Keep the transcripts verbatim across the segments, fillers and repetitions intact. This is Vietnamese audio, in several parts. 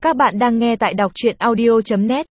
Các bạn đang nghe tại đọc truyện audio chấm net.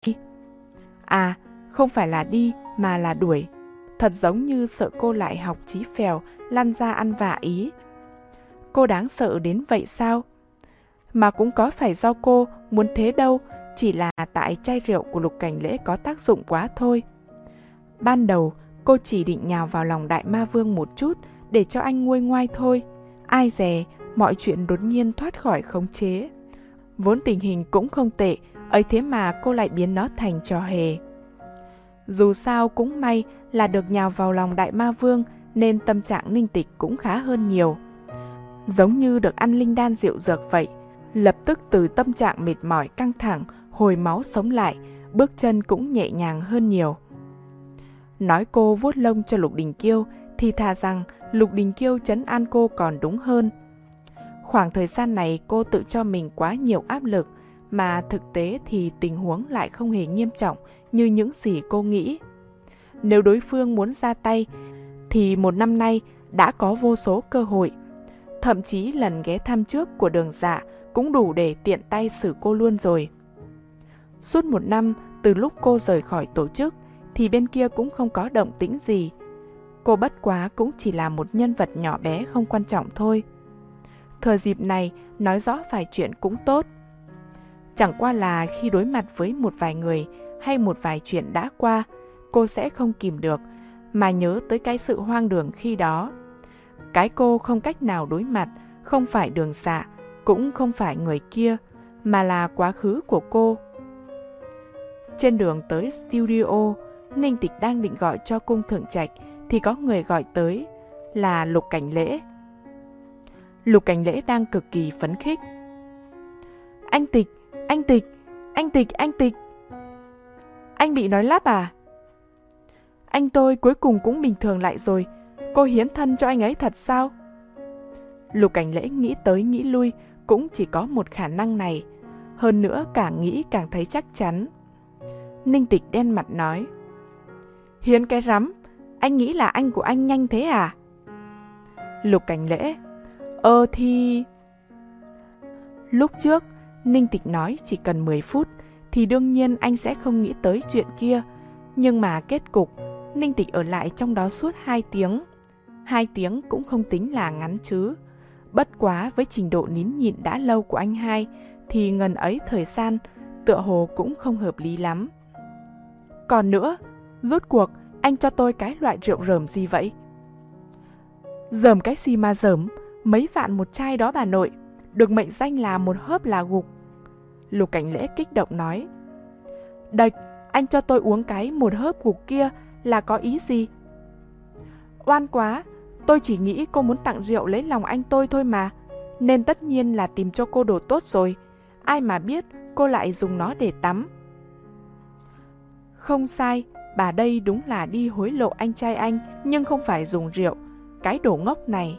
À, không phải là đi mà là đuổi. Thật giống như sợ cô lại học chí phèo, lăn ra ăn vạ ý. Cô đáng sợ đến vậy sao? Mà cũng có phải do cô muốn thế đâu, chỉ là tại chai rượu của Lục Cảnh Lễ có tác dụng quá thôi. Ban đầu, cô chỉ định nhào vào lòng Đại Ma Vương một chút để cho anh nguôi ngoai thôi. Ai dè, mọi chuyện đột nhiên thoát khỏi khống chế. Vốn tình hình cũng không tệ, ấy thế mà cô lại biến nó thành trò hề. Dù sao cũng may là được nhào vào lòng Đại Ma Vương nên tâm trạng Ninh Tịch cũng khá hơn nhiều. Giống như được ăn linh đan rượu dược vậy, lập tức từ tâm trạng mệt mỏi căng thẳng, hồi máu sống lại, bước chân cũng nhẹ nhàng hơn nhiều. Nói cô vuốt lông cho Lục Đình Kiêu thì thà rằng Lục Đình Kiêu trấn an cô còn đúng hơn. Khoảng thời gian này cô tự cho mình quá nhiều áp lực, mà thực tế thì tình huống lại không hề nghiêm trọng như những gì cô nghĩ. Nếu đối phương muốn ra tay, thì một năm nay đã có vô số cơ hội. Thậm chí lần ghé thăm trước của Đường Dạ cũng đủ để tiện tay xử cô luôn rồi. Suốt một năm từ lúc cô rời khỏi tổ chức, thì bên kia cũng không có động tĩnh gì. Cô bất quá cũng chỉ là một nhân vật nhỏ bé không quan trọng thôi. Thừa dịp này nói rõ vài chuyện cũng tốt. Chẳng qua là khi đối mặt với một vài người hay một vài chuyện đã qua, cô sẽ không kìm được mà nhớ tới cái sự hoang đường khi đó. Cái cô không cách nào đối mặt không phải Đường Dạ, cũng không phải người kia, mà là quá khứ của cô. Trên đường tới studio, Ninh Tịch đang định gọi cho Cung Thượng Trạch thì có người gọi tới, là Lục Cảnh Lễ. Lục Cảnh Lễ đang cực kỳ phấn khích. Anh Tịch, anh Tịch, anh Tịch, anh Tịch. Anh bị nói lắp à? Anh tôi cuối cùng cũng bình thường lại rồi. Cô hiến thân cho anh ấy thật sao? Lục Cảnh Lễ nghĩ tới nghĩ lui cũng chỉ có một khả năng này. Hơn nữa càng nghĩ càng thấy chắc chắn. Ninh Tịch đen mặt nói. Hiến cái rắm, anh nghĩ là anh của anh nhanh thế à? Lục Cảnh Lễ. Ờ thì... Lúc trước, Ninh Tịch nói chỉ cần mười phút thì đương nhiên anh sẽ không nghĩ tới chuyện kia. Nhưng mà kết cục, Ninh Tịch ở lại trong đó suốt hai tiếng. Hai tiếng cũng không tính là ngắn chứ. Bất quá với trình độ nín nhịn đã lâu của anh hai thì ngần ấy thời gian tựa hồ cũng không hợp lý lắm. Còn nữa, rốt cuộc anh cho tôi cái loại rượu rởm gì vậy? Rởm cái gì mà rởm? Mấy vạn một chai đó bà nội, được mệnh danh là một hớp là gục. Lục Cảnh Lễ kích động nói. Đệch, anh cho tôi uống cái một hớp gục kia là có ý gì? Oan quá, tôi chỉ nghĩ cô muốn tặng rượu lấy lòng anh tôi thôi mà, nên tất nhiên là tìm cho cô đồ tốt rồi. Ai mà biết cô lại dùng nó để tắm. Không sai, bà đây đúng là đi hối lộ anh trai anh, nhưng không phải dùng rượu. Cái đồ ngốc này.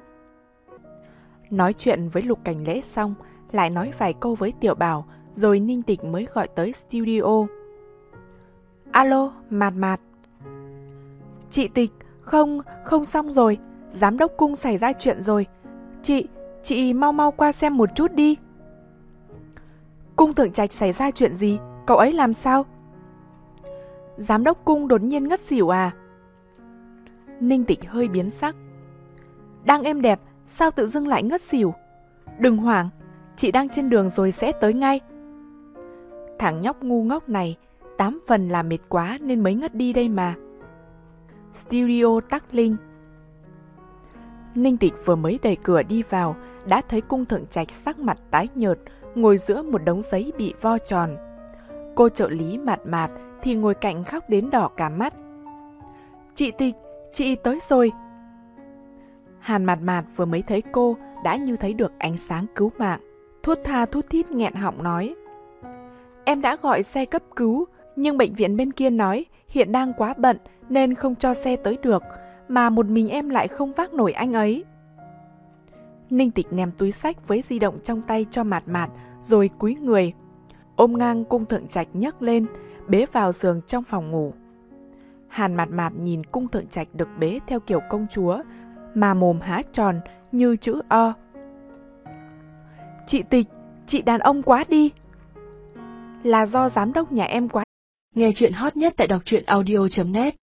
Nói chuyện với Lục Cảnh Lễ xong, lại nói vài câu với Tiểu Bảo, rồi Ninh Tịch mới gọi tới studio. Alo, Mạt Mạt. Chị Tịch, không, không xong rồi, giám đốc Cung xảy ra chuyện rồi. Chị, chị mau mau qua xem một chút đi. Cung Thượng Trạch xảy ra chuyện gì? Cậu ấy làm sao? Giám đốc Cung đột nhiên ngất xỉu à? Ninh Tịch hơi biến sắc. Đang êm đẹp, sao tự dưng lại ngất xỉu? Đừng hoảng, chị đang trên đường rồi sẽ tới ngay. Thằng nhóc ngu ngốc này, tám phần là mệt quá nên mới ngất đi đây mà. Studio tắc linh. Ninh Tịch vừa mới đẩy cửa đi vào, đã thấy Cung Thượng Trạch sắc mặt tái nhợt, ngồi giữa một đống giấy bị vo tròn. Cô trợ lý Mạt Mạt thì ngồi cạnh khóc đến đỏ cả mắt. Chị Tịch, chị tới rồi. Hàn Mạt Mạt vừa mới thấy cô đã như thấy được ánh sáng cứu mạng, thút tha thút thít nghẹn họng nói. Em đã gọi xe cấp cứu, nhưng bệnh viện bên kia nói hiện đang quá bận nên không cho xe tới được, mà một mình em lại không vác nổi anh ấy. Ninh Tịch ném túi xách với di động trong tay cho Mạt Mạt, rồi cúi người, ôm ngang Cung Thượng Trạch nhấc lên, bế vào giường trong phòng ngủ. Hàn Mạt Mạt nhìn Cung Thượng Trạch được bế theo kiểu công chúa, mà mồm há tròn như chữ O. Chị Tịch, Chị đàn ông quá đi. Là do giám đốc nhà em quá. Nghe chuyện hot nhất tại đọc truyện audio chấm net.